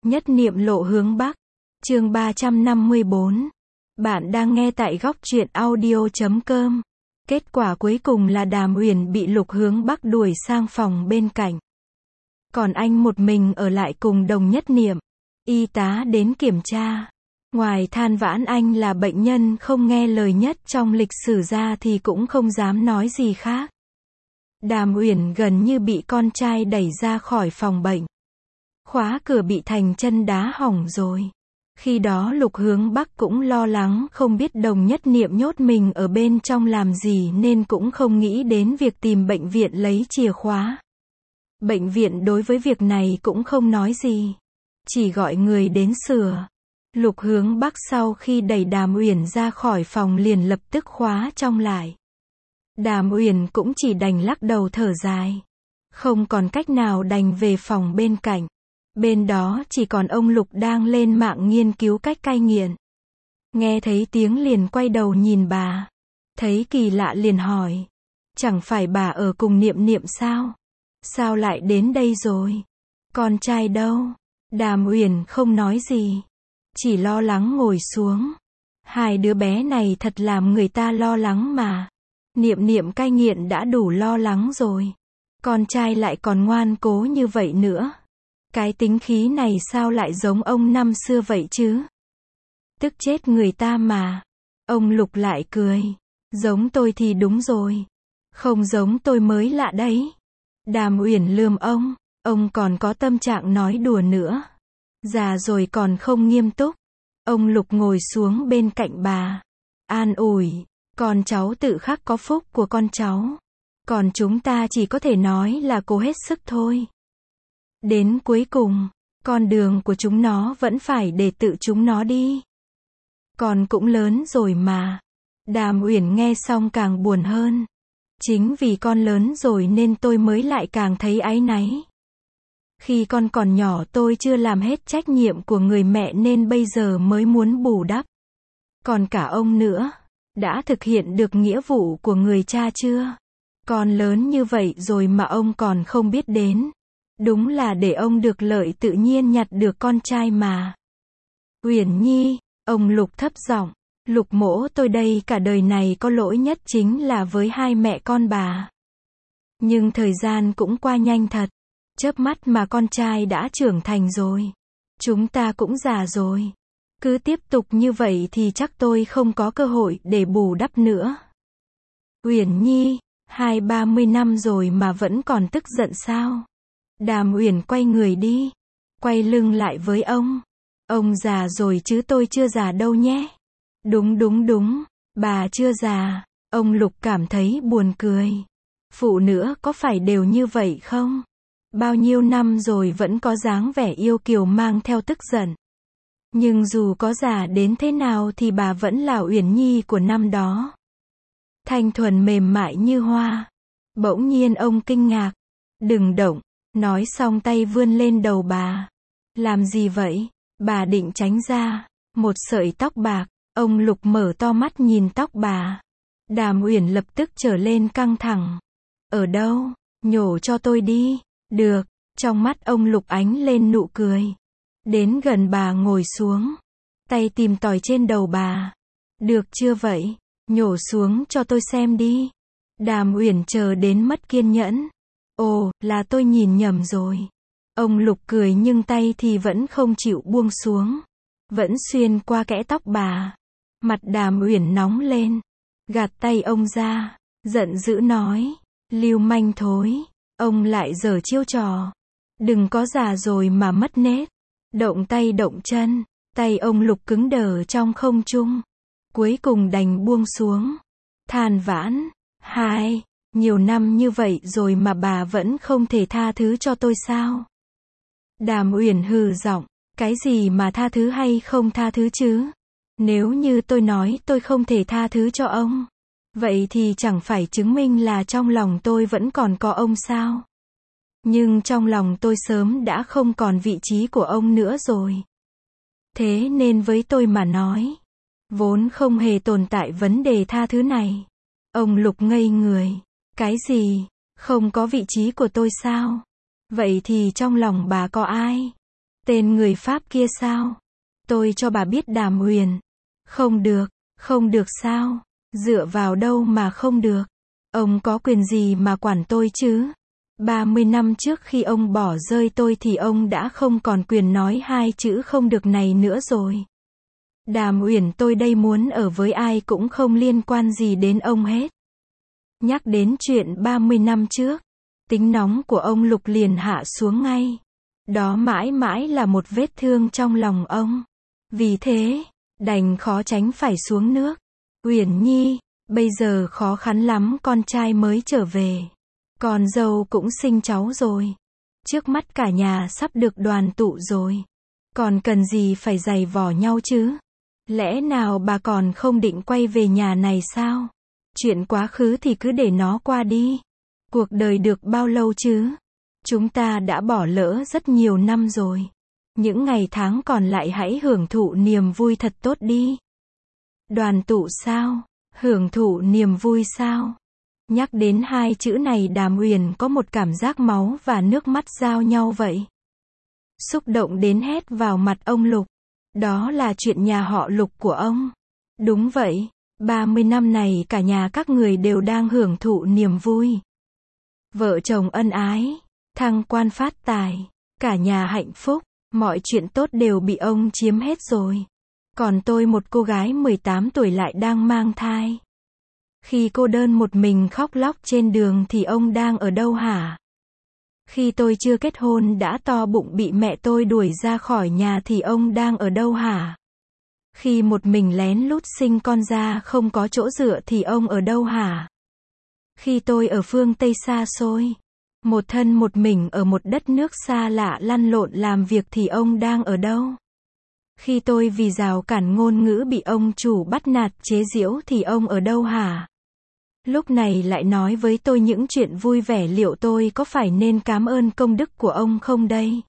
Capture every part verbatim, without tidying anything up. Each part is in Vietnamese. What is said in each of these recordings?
Nhất niệm lộ hướng Bắc. Chương ba trăm năm mươi bốn. Bạn đang nghe tại góc truyện audio chấm com. Kết quả cuối cùng là Đàm Uyển bị Lục Hướng Bắc đuổi sang phòng bên cạnh. Còn anh một mình ở lại cùng Đồng Nhất Niệm. Y tá đến kiểm tra. Ngoài than vãn anh là bệnh nhân không nghe lời nhất trong lịch sử ra thì cũng không dám nói gì khác. Đàm Uyển gần như bị con trai đẩy ra khỏi phòng bệnh. Khóa cửa bị thành chân đá hỏng rồi. Khi đó Lục Hướng Bắc cũng lo lắng không biết Đồng Nhất Niệm nhốt mình ở bên trong làm gì nên cũng không nghĩ đến việc tìm bệnh viện lấy chìa khóa. Bệnh viện đối với việc này cũng không nói gì. Chỉ gọi người đến sửa. Lục Hướng Bắc sau khi đẩy Đàm Uyển ra khỏi phòng liền lập tức khóa trong lại. Đàm Uyển cũng chỉ đành lắc đầu thở dài. Không còn cách nào đành về phòng bên cạnh. Bên đó chỉ còn ông Lục đang lên mạng nghiên cứu cách cai nghiện. Nghe thấy tiếng liền quay đầu nhìn bà. Thấy kỳ lạ liền hỏi. Chẳng phải bà ở cùng Niệm Niệm sao? Sao lại đến đây rồi? Con trai đâu? Đàm Uyển không nói gì. Chỉ lo lắng ngồi xuống. Hai đứa bé này thật làm người ta lo lắng mà. Niệm Niệm cai nghiện đã đủ lo lắng rồi. Con trai lại còn ngoan cố như vậy nữa. Cái tính khí này sao lại giống ông năm xưa vậy chứ? Tức chết người ta mà. Ông Lục lại cười. Giống tôi thì đúng rồi. Không giống tôi mới lạ đấy. Đàm Uyển lườm ông. Ông còn có tâm trạng nói đùa nữa. Già rồi còn không nghiêm túc. Ông Lục ngồi xuống bên cạnh bà. An ủi. Con cháu tự khắc có phúc của con cháu. Còn chúng ta chỉ có thể nói là cố hết sức thôi. Đến cuối cùng, con đường của chúng nó vẫn phải để tự chúng nó đi. Con cũng lớn rồi mà. Đàm Uyển nghe xong càng buồn hơn. Chính vì con lớn rồi nên tôi mới lại càng thấy áy náy. Khi con còn nhỏ tôi chưa làm hết trách nhiệm của người mẹ nên bây giờ mới muốn bù đắp. Còn cả ông nữa, đã thực hiện được nghĩa vụ của người cha chưa? Con lớn như vậy rồi mà ông còn không biết đến. Đúng là để ông được lợi tự nhiên nhặt được con trai mà. Uyển Nhi, ông Lục thấp giọng, Lục mỗ tôi đây cả đời này có lỗi nhất chính là với hai mẹ con bà. Nhưng thời gian cũng qua nhanh thật. Chớp mắt mà con trai đã trưởng thành rồi. Chúng ta cũng già rồi. Cứ tiếp tục như vậy thì chắc tôi không có cơ hội để bù đắp nữa. Uyển Nhi, hai ba mươi năm rồi mà vẫn còn tức giận sao? Đàm Uyển quay người đi. Quay lưng lại với ông. Ông già rồi chứ tôi chưa già đâu nhé. Đúng đúng đúng, bà chưa già. Ông Lục cảm thấy buồn cười. Phụ nữ có phải đều như vậy không? Bao nhiêu năm rồi vẫn có dáng vẻ yêu kiều mang theo tức giận. Nhưng dù có già đến thế nào thì bà vẫn là Uyển Nhi của năm đó. Thanh thuần mềm mại như hoa. Bỗng nhiên ông kinh ngạc. Đừng động. Nói xong tay vươn lên đầu bà. Làm gì vậy? Bà định tránh ra. Một sợi tóc bạc. Ông Lục mở to mắt nhìn tóc bà. Đàm Uyển lập tức trở lên căng thẳng. Ở đâu? Nhổ cho tôi đi. Được. Trong mắt ông Lục ánh lên nụ cười. Đến gần bà ngồi xuống. Tay tìm tòi trên đầu bà. Được chưa vậy? Nhổ xuống cho tôi xem đi. Đàm Uyển chờ đến mất kiên nhẫn. Ồ, là tôi nhìn nhầm rồi. Ông Lục cười nhưng tay thì vẫn không chịu buông xuống. Vẫn xuyên qua kẽ tóc bà. Mặt Đàm Uyển nóng lên. Gạt tay ông ra. Giận dữ nói. Lưu manh thối. Ông lại giở chiêu trò. Đừng có già rồi mà mất nết. Động tay động chân. Tay ông Lục cứng đờ trong không trung. Cuối cùng đành buông xuống. Than vãn. Hai. Nhiều năm như vậy rồi mà bà vẫn không thể tha thứ cho tôi sao? Đàm Uyển hừ giọng. Cái gì mà tha thứ hay không tha thứ chứ? Nếu như tôi nói tôi không thể tha thứ cho ông. Vậy thì chẳng phải chứng minh là trong lòng tôi vẫn còn có ông sao? Nhưng trong lòng tôi sớm đã không còn vị trí của ông nữa rồi. Thế nên với tôi mà nói, vốn không hề tồn tại vấn đề tha thứ này. Ông Lục ngây người. Cái gì? Không có vị trí của tôi sao? Vậy thì trong lòng bà có ai? Tên người Pháp kia sao? Tôi cho bà biết Đàm Uyển. Không được, không được sao? Dựa vào đâu mà không được? Ông có quyền gì mà quản tôi chứ? ba mươi năm trước khi ông bỏ rơi tôi thì ông đã không còn quyền nói hai chữ không được này nữa rồi. Đàm Uyển tôi đây muốn ở với ai cũng không liên quan gì đến ông hết. Nhắc đến chuyện ba mươi năm trước, tính nóng của ông Lục liền hạ xuống ngay. Đó mãi mãi là một vết thương trong lòng ông. Vì thế, đành khó tránh phải xuống nước. Uyển Nhi, bây giờ khó khăn lắm con trai mới trở về. Con dâu cũng sinh cháu rồi. Trước mắt cả nhà sắp được đoàn tụ rồi. Còn cần gì phải giày vò nhau chứ? Lẽ nào bà còn không định quay về nhà này sao? Chuyện quá khứ thì cứ để nó qua đi. Cuộc đời được bao lâu chứ? Chúng ta đã bỏ lỡ rất nhiều năm rồi. Những ngày tháng còn lại hãy hưởng thụ niềm vui thật tốt đi. Đoàn tụ sao? Hưởng thụ niềm vui sao? Nhắc đến hai chữ này Đàm Uyển có một cảm giác máu và nước mắt giao nhau vậy. Xúc động đến hét vào mặt ông Lục. Đó là chuyện nhà họ Lục của ông. Đúng vậy, ba mươi năm này cả nhà các người đều đang hưởng thụ niềm vui. Vợ chồng ân ái, thăng quan phát tài, cả nhà hạnh phúc, mọi chuyện tốt đều bị ông chiếm hết rồi. Còn tôi một cô gái mười tám tuổi lại đang mang thai. Khi cô đơn một mình khóc lóc trên đường thì ông đang ở đâu hả? Khi tôi chưa kết hôn đã to bụng bị mẹ tôi đuổi ra khỏi nhà thì ông đang ở đâu hả? Khi một mình lén lút sinh con ra không có chỗ dựa thì ông ở đâu hả? Khi tôi ở phương Tây xa xôi, một thân một mình ở một đất nước xa lạ lăn lộn làm việc thì ông đang ở đâu? Khi tôi vì rào cản ngôn ngữ bị ông chủ bắt nạt chế giễu thì ông ở đâu hả? Lúc này lại nói với tôi những chuyện vui vẻ, liệu tôi có phải nên cảm ơn công đức của ông không đây?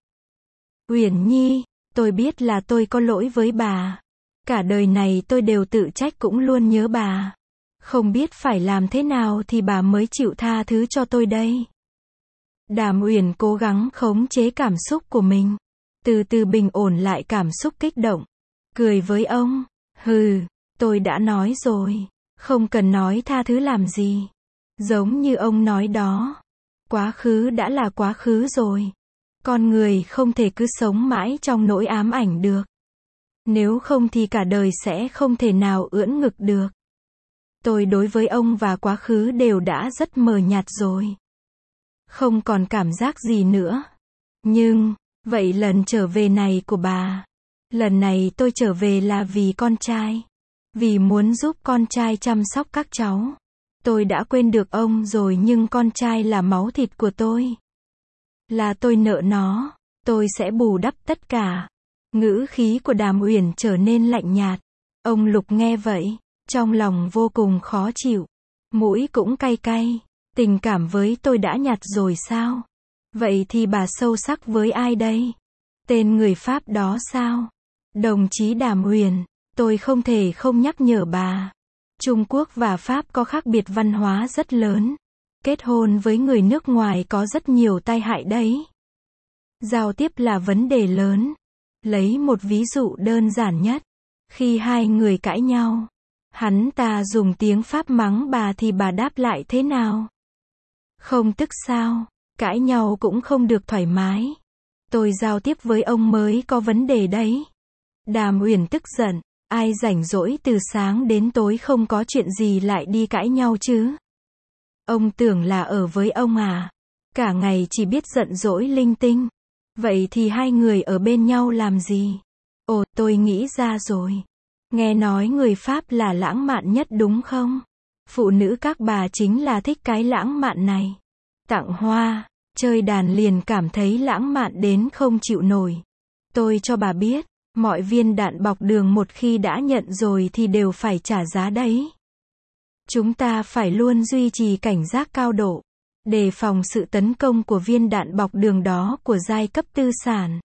Uyển Nhi, tôi biết là tôi có lỗi với bà. Cả đời này tôi đều tự trách cũng luôn nhớ bà. Không biết phải làm thế nào thì bà mới chịu tha thứ cho tôi đây. Đàm Uyển cố gắng khống chế cảm xúc của mình. Từ từ bình ổn lại cảm xúc kích động. Cười với ông. Hừ, tôi đã nói rồi. Không cần nói tha thứ làm gì. Giống như ông nói đó. Quá khứ đã là quá khứ rồi. Con người không thể cứ sống mãi trong nỗi ám ảnh được. Nếu không thì cả đời sẽ không thể nào ưỡn ngực được. Tôi đối với ông và quá khứ đều đã rất mờ nhạt rồi. Không còn cảm giác gì nữa. Nhưng, vậy lần trở về này của bà. Lần này tôi trở về là vì con trai. Vì muốn giúp con trai chăm sóc các cháu. Tôi đã quên được ông rồi nhưng con trai là máu thịt của tôi. Là tôi nợ nó. Tôi sẽ bù đắp tất cả. Ngữ khí của Đàm Uyển trở nên lạnh nhạt. Ông Lục nghe vậy. Trong lòng vô cùng khó chịu. Mũi cũng cay cay. Tình cảm với tôi đã nhạt rồi sao? Vậy thì bà sâu sắc với ai đây? Tên người Pháp đó sao? Đồng chí Đàm Uyển, tôi không thể không nhắc nhở bà. Trung Quốc và Pháp có khác biệt văn hóa rất lớn. Kết hôn với người nước ngoài có rất nhiều tai hại đấy. Giao tiếp là vấn đề lớn. Lấy một ví dụ đơn giản nhất. Khi hai người cãi nhau, hắn ta dùng tiếng Pháp mắng bà thì bà đáp lại thế nào? Không tức sao? Cãi nhau cũng không được thoải mái. Tôi giao tiếp với ông mới có vấn đề đấy. Đàm Uyển tức giận. Ai rảnh rỗi từ sáng đến tối không có chuyện gì lại đi cãi nhau chứ? Ông tưởng là ở với ông à? Cả ngày chỉ biết giận dỗi linh tinh. Vậy thì hai người ở bên nhau làm gì? Ồ, tôi nghĩ ra rồi. Nghe nói người Pháp là lãng mạn nhất đúng không? Phụ nữ các bà chính là thích cái lãng mạn này. Tặng hoa, chơi đàn liền cảm thấy lãng mạn đến không chịu nổi. Tôi cho bà biết, mọi viên đạn bọc đường một khi đã nhận rồi thì đều phải trả giá đấy. Chúng ta phải luôn duy trì cảnh giác cao độ, đề phòng sự tấn công của viên đạn bọc đường đó của giai cấp tư sản.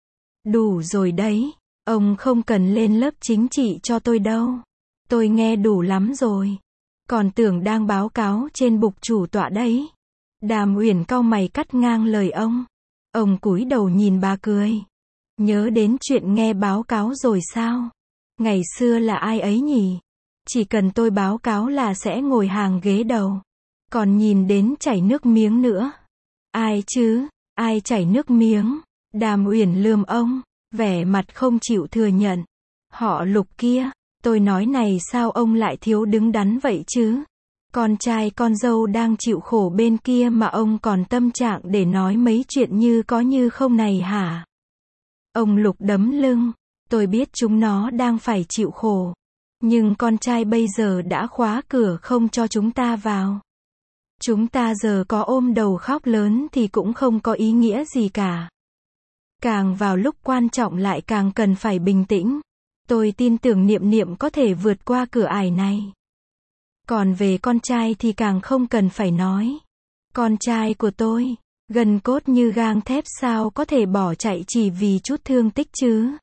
Đủ rồi đấy, ông không cần lên lớp chính trị cho tôi đâu. Tôi nghe đủ lắm rồi. Còn tưởng đang báo cáo trên bục chủ tọa đấy. Đàm Uyển cau mày cắt ngang lời ông. Ông cúi đầu nhìn bà cười. Nhớ đến chuyện nghe báo cáo rồi sao? Ngày xưa là ai ấy nhỉ? Chỉ cần tôi báo cáo là sẽ ngồi hàng ghế đầu. Còn nhìn đến chảy nước miếng nữa. Ai chứ? Ai chảy nước miếng? Đàm Uyển lườm ông, vẻ mặt không chịu thừa nhận. Họ Lục kia, tôi nói này sao ông lại thiếu đứng đắn vậy chứ? Con trai con dâu đang chịu khổ bên kia mà ông còn tâm trạng để nói mấy chuyện như có như không này hả? Ông Lục đấm lưng, tôi biết chúng nó đang phải chịu khổ. Nhưng con trai bây giờ đã khóa cửa không cho chúng ta vào. Chúng ta giờ có ôm đầu khóc lớn thì cũng không có ý nghĩa gì cả. Càng vào lúc quan trọng lại càng cần phải bình tĩnh. Tôi tin tưởng Niệm Niệm có thể vượt qua cửa ải này. Còn về con trai thì càng không cần phải nói. Con trai của tôi, gần cốt như gang thép sao có thể bỏ chạy chỉ vì chút thương tích chứ.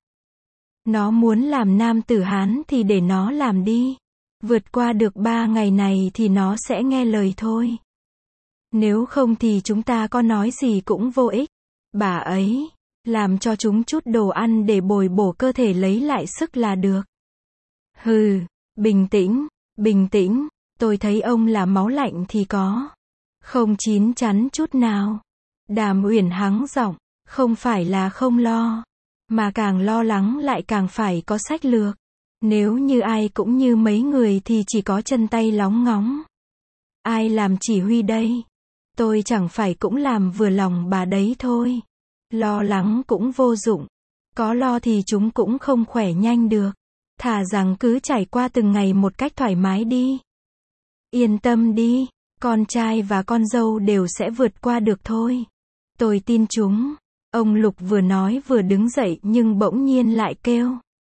Nó muốn làm nam tử Hán thì để nó làm đi. Vượt qua được ba ngày này thì nó sẽ nghe lời thôi. Nếu không thì chúng ta có nói gì cũng vô ích. Bà ấy, làm cho chúng chút đồ ăn để bồi bổ cơ thể lấy lại sức là được. Hừ, bình tĩnh, bình tĩnh, tôi thấy ông là máu lạnh thì có. Không chín chắn chút nào. Đàm Uyển hắng giọng, không phải là không lo. Mà càng lo lắng lại càng phải có sách lược. Nếu như ai cũng như mấy người thì chỉ có chân tay lóng ngóng. Ai làm chỉ huy đây? Tôi chẳng phải cũng làm vừa lòng bà đấy thôi. Lo lắng cũng vô dụng. Có lo thì chúng cũng không khỏe nhanh được. Thà rằng cứ trải qua từng ngày một cách thoải mái đi. Yên tâm đi, con trai và con dâu đều sẽ vượt qua được thôi. Tôi tin chúng. Ông Lục vừa nói vừa đứng dậy nhưng bỗng nhiên lại kêu.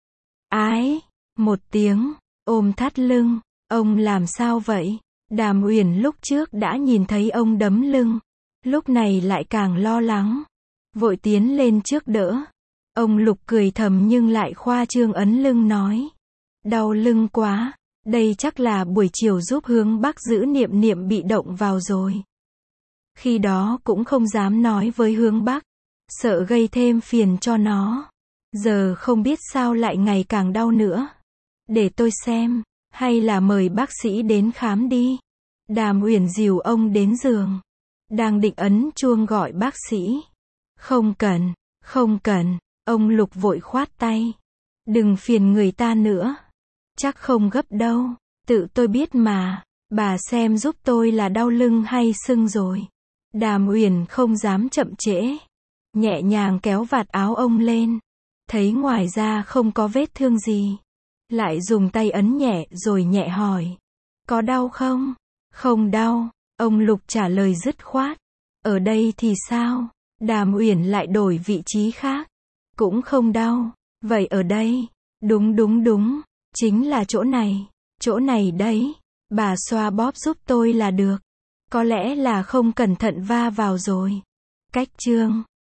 Ái, một tiếng, ôm thắt lưng. Ông làm sao vậy? Đàm Uyển lúc trước đã nhìn thấy ông đấm lưng. Lúc này lại càng lo lắng. Vội tiến lên trước đỡ. Ông Lục cười thầm nhưng lại khoa trương ấn lưng nói. Đau lưng quá, đây chắc là buổi chiều giúp Hướng Bắc giữ Niệm Niệm bị động vào rồi. Khi đó cũng không dám nói với Hướng Bắc, sợ gây thêm phiền cho nó. Giờ không biết sao lại ngày càng đau nữa. Để tôi xem, hay là mời bác sĩ đến khám đi. Đàm Uyển dìu ông đến giường. Đang định ấn chuông gọi bác sĩ. Không cần, không cần, ông Lục vội khoát tay. Đừng phiền người ta nữa. Chắc không gấp đâu, tự tôi biết mà. Bà xem giúp tôi là đau lưng hay sưng rồi. Đàm Uyển không dám chậm trễ. Nhẹ nhàng kéo vạt áo ông lên. Thấy ngoài ra không có vết thương gì. Lại dùng tay ấn nhẹ rồi nhẹ hỏi. Có đau không? Không đau, ông Lục trả lời dứt khoát. Ở đây thì sao? Đàm Uyển lại đổi vị trí khác. Cũng không đau. Vậy ở đây? Đúng đúng đúng, chính là chỗ này. Chỗ này đấy. Bà xoa bóp giúp tôi là được. Có lẽ là không cẩn thận va vào rồi. Cách chương